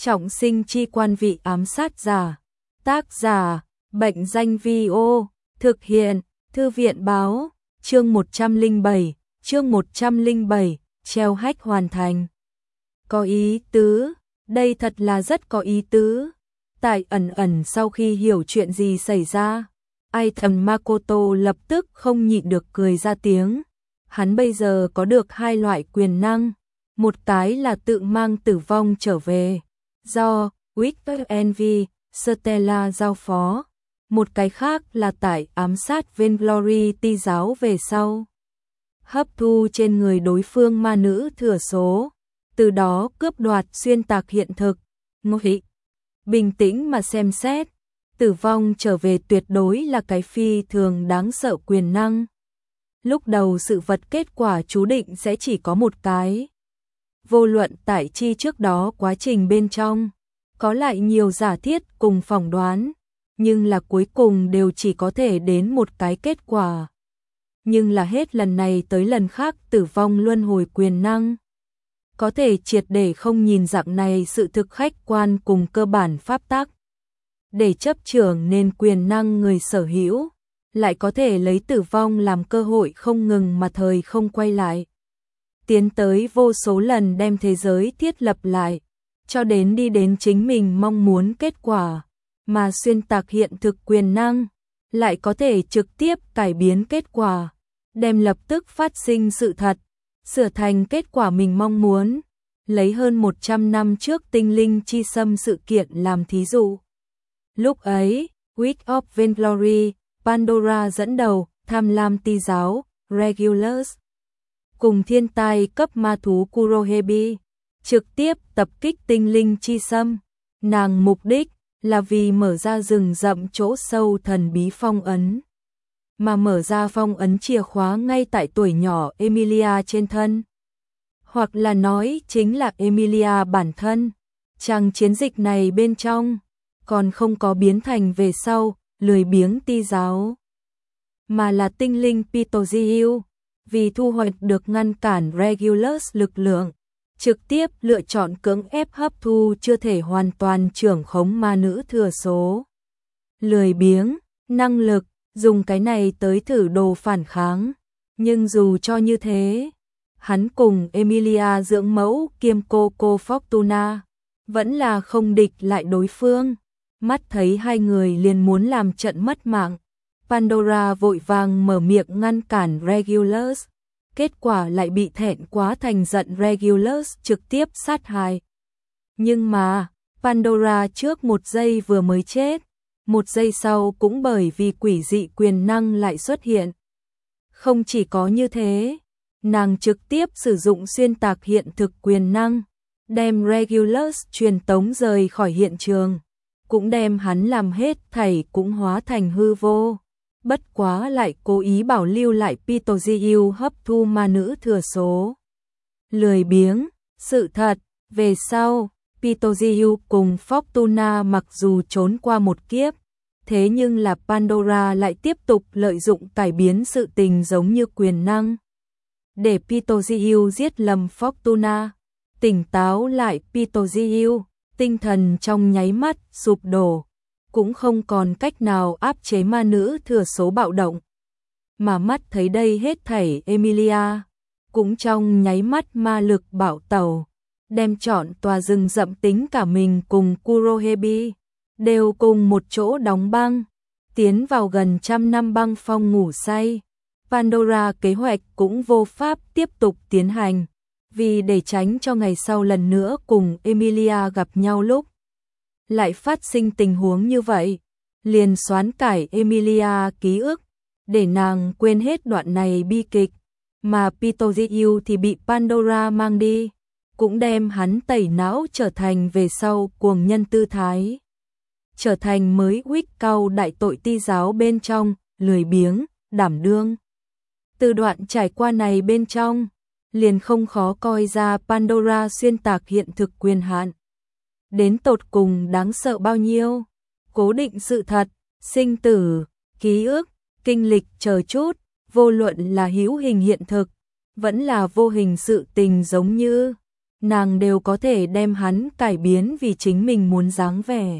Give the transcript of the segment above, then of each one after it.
Trọng sinh chi quan vị ám sát giả. Tác giả, Bệnh danh Vi-ô. Thực hiện, Thư viện báo. Chương 107, treo hách hoàn thành. Có ý tứ, đây thật là rất có ý tứ. Tại ẩn sau khi hiểu chuyện gì xảy ra, Aitan Makoto lập tức không nhịn được cười ra tiếng. Hắn bây giờ có được hai loại quyền năng, một cái là tự mang tử vong trở về, do Victor Envy, Stella giao phó, một cái khác là tại ám sát Vainglory ti giáo về sau, hấp thu trên người đối phương ma nữ thừa số, từ đó cướp đoạt xuyên tạc hiện thực. Ngô Thị bình tĩnh mà xem xét, tử vong trở về tuyệt đối là cái phi thường đáng sợ quyền năng. Lúc đầu sự vật kết quả chú định sẽ chỉ có một cái. Vô luận tại chi trước đó quá trình bên trong, có lại nhiều giả thiết cùng phỏng đoán, nhưng là cuối cùng đều chỉ có thể đến một cái kết quả. Nhưng là hết lần này tới lần khác tử vong luân hồi quyền năng. Có thể triệt để không nhìn dạng này sự thực khách quan cùng cơ bản pháp tắc. Để chấp trưởng nên quyền năng người sở hữu, lại có thể lấy tử vong làm cơ hội không ngừng mà thời không quay lại. Tiến tới vô số lần đem thế giới thiết lập lại, cho đến đi đến chính mình mong muốn kết quả, mà xuyên tạc hiện thực quyền năng, lại có thể trực tiếp cải biến kết quả, đem lập tức phát sinh sự thật, sửa thành kết quả mình mong muốn. Lấy hơn 100 năm trước tinh linh chi xâm sự kiện làm thí dụ. Lúc ấy, Witch of Vainglory, Pandora dẫn đầu, tham lam ti giáo, Regulus, cùng thiên tai cấp ma thú Kurohebi, trực tiếp tập kích tinh linh chi xâm. Nàng mục đích là vì mở ra rừng rậm chỗ sâu thần bí phong ấn. Mà mở ra phong ấn chìa khóa ngay tại tuổi nhỏ Emilia trên thân. Hoặc là nói chính là Emilia bản thân. Chàng chiến dịch này bên trong, còn không có biến thành về sau, lười biếng ti giáo. Mà là tinh linh Pitoziu, vì thu hoạch được ngăn cản Regulus lực lượng, trực tiếp lựa chọn cưỡng ép hấp thu chưa thể hoàn toàn trưởng khống ma nữ thừa số. Lười biếng, năng lực, dùng cái này tới thử đồ phản kháng. Nhưng dù cho như thế, hắn cùng Emilia dưỡng mẫu kiêm cô Fortuna, vẫn là không địch lại đối phương. Mắt thấy hai người liền muốn làm trận mất mạng, Pandora vội vàng mở miệng ngăn cản Regulus, kết quả lại bị thẹn quá thành giận Regulus trực tiếp sát hại. Nhưng mà, Pandora trước một giây vừa mới chết, một giây sau cũng bởi vì quỷ dị quyền năng lại xuất hiện. Không chỉ có như thế, nàng trực tiếp sử dụng xuyên tạc hiện thực quyền năng, đem Regulus truyền tống rời khỏi hiện trường, cũng đem hắn làm hết thảy cũng hóa thành hư vô. Bất quá lại cố ý bảo lưu lại Pitoziu hấp thu ma nữ thừa số. Lười biếng, sự thật, về sau, Pitoziu cùng Fortuna mặc dù trốn qua một kiếp, thế nhưng là Pandora lại tiếp tục lợi dụng cải biến sự tình giống như quyền năng. Để Pitoziu giết lầm Fortuna, tỉnh táo lại Pitoziu, tinh thần trong nháy mắt sụp đổ, cũng không còn cách nào áp chế ma nữ thừa số bạo động. Mà mắt thấy đây hết thảy Emilia, cũng trong nháy mắt ma lực bạo tẩu, đem trọn tòa rừng rậm tính cả mình cùng Kurohebi, đều cùng một chỗ đóng băng, tiến vào gần 100 năm băng phong ngủ say. Pandora kế hoạch cũng vô pháp tiếp tục tiến hành, vì để tránh cho ngày sau lần nữa cùng Emilia gặp nhau lúc lại phát sinh tình huống như vậy, liền xoán cải Emilia ký ức, để nàng quên hết đoạn này bi kịch, mà Pitoziu thì bị Pandora mang đi, cũng đem hắn tẩy não trở thành về sau cuồng nhân tư thái, trở thành mới Witch cao đại tội ti giáo bên trong, lười biếng, đảm đương. Từ đoạn trải qua này bên trong, liền không khó coi ra Pandora xuyên tạc hiện thực quyền hạn. Đến tột cùng đáng sợ bao nhiêu, cố định sự thật, sinh tử, ký ức, kinh lịch chờ chút, vô luận là hữu hình hiện thực, vẫn là vô hình sự tình giống như nàng đều có thể đem hắn cải biến vì chính mình muốn dáng vẻ.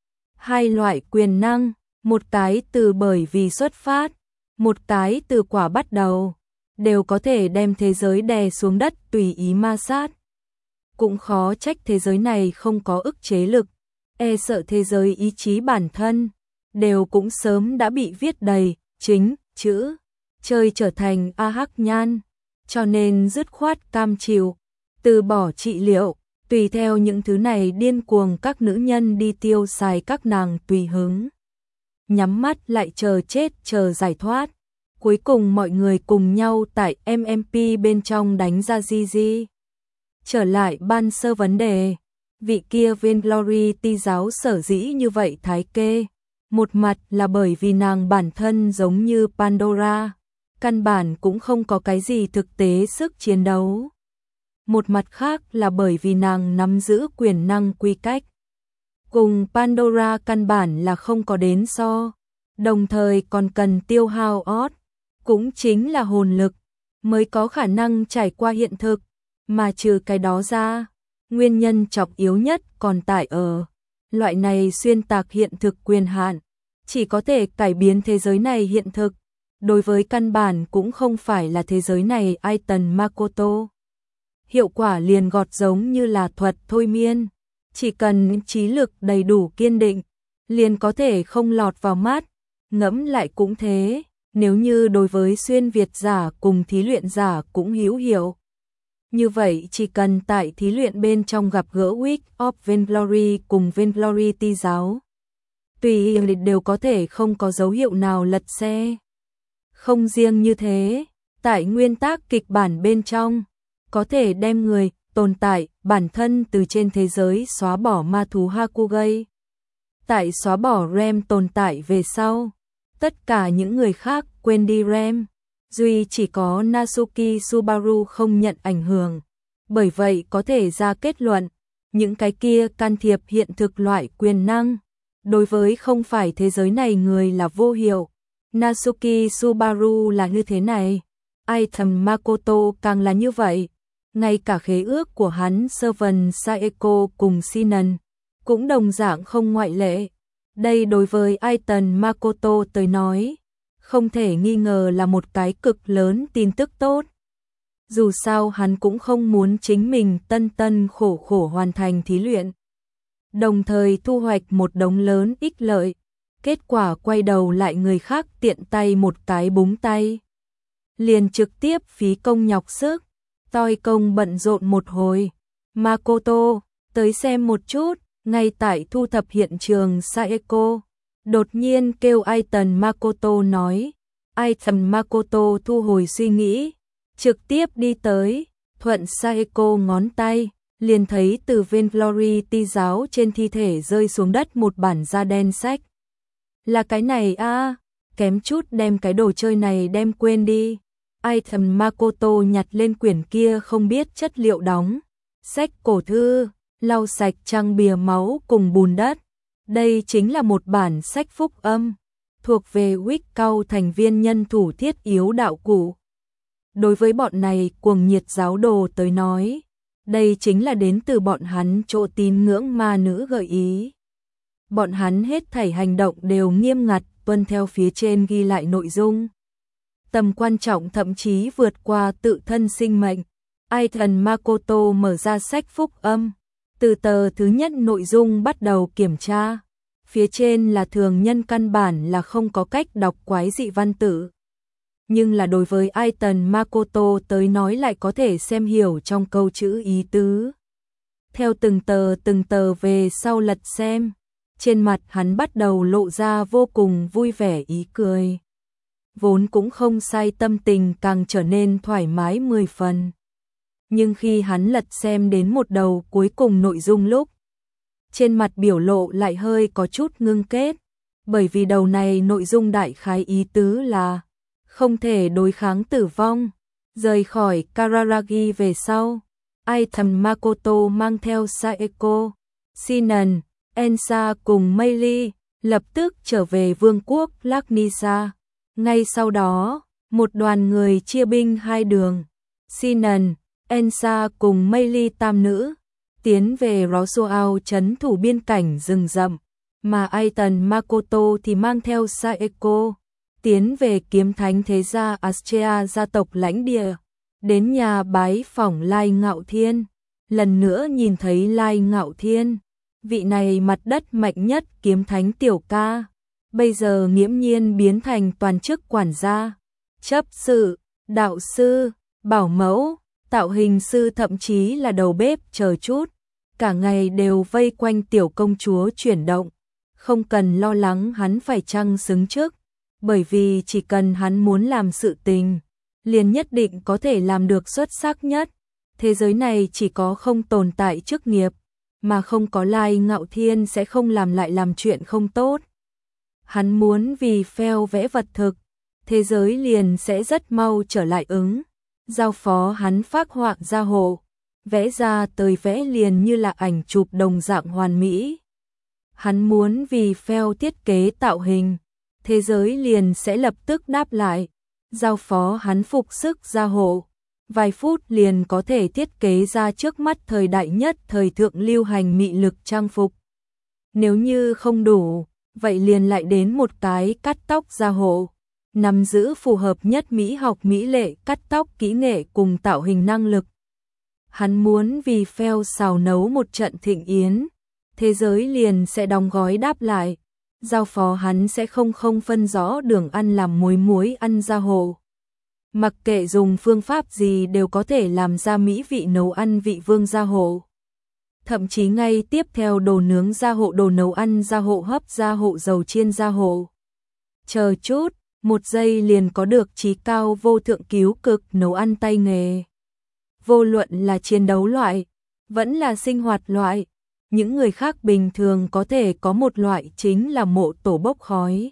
Hai loại quyền năng, một cái từ bởi vì xuất phát, một cái từ quả bắt đầu, đều có thể đem thế giới đè xuống đất tùy ý ma sát. Cũng khó trách thế giới này không có ức chế lực, e sợ thế giới ý chí bản thân, đều cũng sớm đã bị viết đầy, chính, chữ, chơi trở thành A Hắc Nhan, cho nên dứt khoát cam chịu, từ bỏ trị liệu, tùy theo những thứ này điên cuồng các nữ nhân đi tiêu xài các nàng tùy hứng. Nhắm mắt lại chờ chết chờ giải thoát. Cuối cùng mọi người cùng nhau tại MMP bên trong đánh ra Gigi. Trở lại ban sơ vấn đề, vị kia Vainglory ti giáo sở dĩ như vậy thái kê. Một mặt là bởi vì nàng bản thân giống như Pandora, căn bản cũng không có cái gì thực tế sức chiến đấu. Một mặt khác là bởi vì nàng nắm giữ quyền năng quy cách. Cùng Pandora căn bản là không có đến so, đồng thời còn cần tiêu hao ót, cũng chính là hồn lực, mới có khả năng trải qua hiện thực, mà trừ cái đó ra, nguyên nhân trọng yếu nhất còn tại ở loại này xuyên tạc hiện thực quyền hạn, chỉ có thể cải biến thế giới này hiện thực, đối với căn bản cũng không phải là thế giới này Aiton Makoto. Hiệu quả liền gọt giống như là thuật thôi miên, chỉ cần trí lực đầy đủ kiên định, liền có thể không lọt vào mắt, ngẫm lại cũng thế, nếu như đối với xuyên Việt giả cùng thí luyện giả cũng hữu hiệu. Như vậy chỉ cần tại thí luyện bên trong gặp gỡ Week of Vainglory cùng Vainglory ti giáo, tùy đều có thể không có dấu hiệu nào lật xe. Không riêng như thế, tại nguyên tắc kịch bản bên trong, có thể đem người, tồn tại, bản thân từ trên thế giới xóa bỏ ma thú Hakugai. Tại xóa bỏ Rem tồn tại về sau, tất cả những người khác quên đi Rem, duy chỉ có Natsuki Subaru không nhận ảnh hưởng. Bởi vậy có thể ra kết luận, những cái kia can thiệp hiện thực loại quyền năng, đối với không phải thế giới này người là vô hiệu. Natsuki Subaru là như thế này, Aiton Makoto càng là như vậy. Ngay cả khế ước của hắn Servant Saeko cùng Sinan cũng đồng dạng không ngoại lệ. Đây đối với Aiton Makoto tới nói, không thể nghi ngờ là một cái cực lớn tin tức tốt. Dù sao hắn cũng không muốn chính mình tân khổ khổ hoàn thành thí luyện, đồng thời thu hoạch một đống lớn ích lợi, kết quả quay đầu lại người khác tiện tay một cái búng tay, liền trực tiếp phí công nhọc sức, toi công bận rộn một hồi. Makoto, tới xem một chút. Ngay tại thu thập hiện trường Saeko, đột nhiên kêu Aiton Makoto nói. Aiton Makoto thu hồi suy nghĩ, trực tiếp đi tới, thuận Saeko ngón tay, liền thấy từ Vainglory ti giáo trên thi thể rơi xuống đất một bản da đen sách. Là cái này a, kém chút đem cái đồ chơi này đem quên đi. Aiton Makoto nhặt lên quyển kia không biết chất liệu đóng sách cổ thư, lau sạch trang bìa máu cùng bùn đất. Đây chính là một bản sách phúc âm, thuộc về Week Cao thành viên nhân thủ thiết yếu đạo cụ. Đối với bọn này cuồng nhiệt giáo đồ tới nói, đây chính là đến từ bọn hắn chỗ tín ngưỡng ma nữ gợi ý. Bọn hắn hết thảy hành động đều nghiêm ngặt tuân theo phía trên ghi lại nội dung. Tầm quan trọng thậm chí vượt qua tự thân sinh mệnh. Aiton Makoto mở ra sách phúc âm, từ tờ thứ nhất nội dung bắt đầu kiểm tra. Phía trên là thường nhân căn bản là không có cách đọc quái dị văn tự. Nhưng là đối với Aiton Makoto tới nói lại có thể xem hiểu trong câu chữ ý tứ. Theo từng tờ về sau lật xem, trên mặt hắn bắt đầu lộ ra vô cùng vui vẻ ý cười. Vốn cũng không sai tâm tình càng trở nên thoải mái 10 phần. Nhưng khi hắn lật xem đến một đầu cuối cùng nội dung lúc, trên mặt biểu lộ lại hơi có chút ngưng kết, bởi vì đầu này nội dung đại khái ý tứ là không thể đối kháng tử vong. Rời khỏi Kararagi về sau, Aiton Makoto mang theo Saeko, Sinan, Ensa cùng Meili lập tức trở về vương quốc Laknisa. Ngay sau đó, một đoàn người chia binh hai đường. Sinan, Ensa cùng Meili tam nữ tiến về Rosuao trấn thủ biên cảnh rừng rậm, mà Aiton Makoto thì mang theo Saeko tiến về kiếm thánh thế gia Astrea gia tộc lãnh địa, đến nhà bái phỏng Lai Ngạo Thiên, lần nữa nhìn thấy Lai Ngạo Thiên, vị này mặt đất mạnh nhất kiếm thánh tiểu ca, bây giờ nghiễm nhiên biến thành toàn chức quản gia, chấp sự, đạo sư, bảo mẫu, tạo hình sư, thậm chí là đầu bếp chờ chút, cả ngày đều vây quanh tiểu công chúa chuyển động, không cần lo lắng hắn phải chăng xứng chức, bởi vì chỉ cần hắn muốn làm sự tình, liền nhất định có thể làm được xuất sắc nhất. Thế giới này chỉ có không tồn tại chức nghiệp, mà không có Lai Ngạo Thiên sẽ không làm chuyện không tốt. Hắn muốn vì phèo vẽ vật thực, thế giới liền sẽ rất mau trở lại ứng. Giao phó hắn phác họa gia hộ, vẽ ra tới vẽ liền như là ảnh chụp đồng dạng hoàn mỹ. Hắn muốn vì phèo thiết kế tạo hình, thế giới liền sẽ lập tức đáp lại, giao phó hắn phục sức gia hộ, vài phút liền có thể thiết kế ra trước mắt thời đại nhất thời thượng lưu hành mị lực trang phục. Nếu như không đủ, vậy liền lại đến một cái cắt tóc gia hộ, nắm giữ phù hợp nhất mỹ học mỹ lệ cắt tóc kỹ nghệ cùng tạo hình năng lực. Hắn muốn vì phèo xào nấu một trận thịnh yến, thế giới liền sẽ đóng gói đáp lại, giao phó hắn sẽ không phân rõ đường ăn làm muối ăn gia hộ. Mặc kệ dùng phương pháp gì đều có thể làm ra mỹ vị nấu ăn vị vương gia hộ. Thậm chí ngay tiếp theo đồ nướng gia hộ, đồ nấu ăn gia hộ, hấp gia hộ, dầu chiên gia hộ. Chờ chút, một giây liền có được trí cao vô thượng cứu cực nấu ăn tay nghề. Vô luận là chiến đấu loại, vẫn là sinh hoạt loại, những người khác bình thường có thể có một loại chính là mộ tổ bốc khói.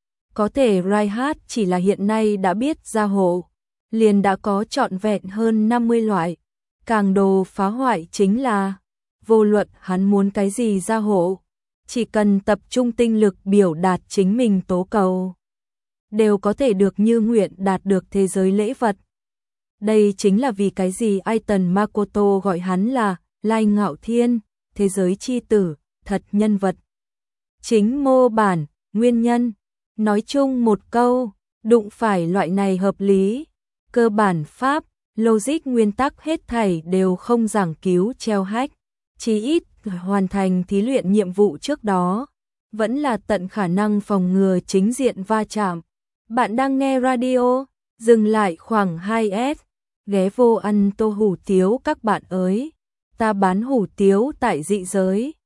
Có thể Reinhardt chỉ là hiện nay đã biết gia hộ, liền đã có trọn vẹn hơn 50 loại. Càng đồ phá hoại chính là, vô luận hắn muốn cái gì gia hộ, chỉ cần tập trung tinh lực biểu đạt chính mình tố cầu, đều có thể được như nguyện đạt được thế giới lễ vật. Đây chính là vì cái gì Aiton Makoto gọi hắn là Lai Ngạo Thiên, thế giới chi tử, thật nhân vật. Chính mô bản, nguyên nhân, nói chung một câu, đụng phải loại này hợp lý, cơ bản pháp, logic nguyên tắc hết thảy đều không giảng cứu treo hách, chí ít hoàn thành thí luyện nhiệm vụ trước đó, vẫn là tận khả năng phòng ngừa chính diện va chạm. Bạn đang nghe radio, dừng lại khoảng 2S, ghé vô ăn tô hủ tiếu các bạn ơi, ta bán hủ tiếu tại dị giới.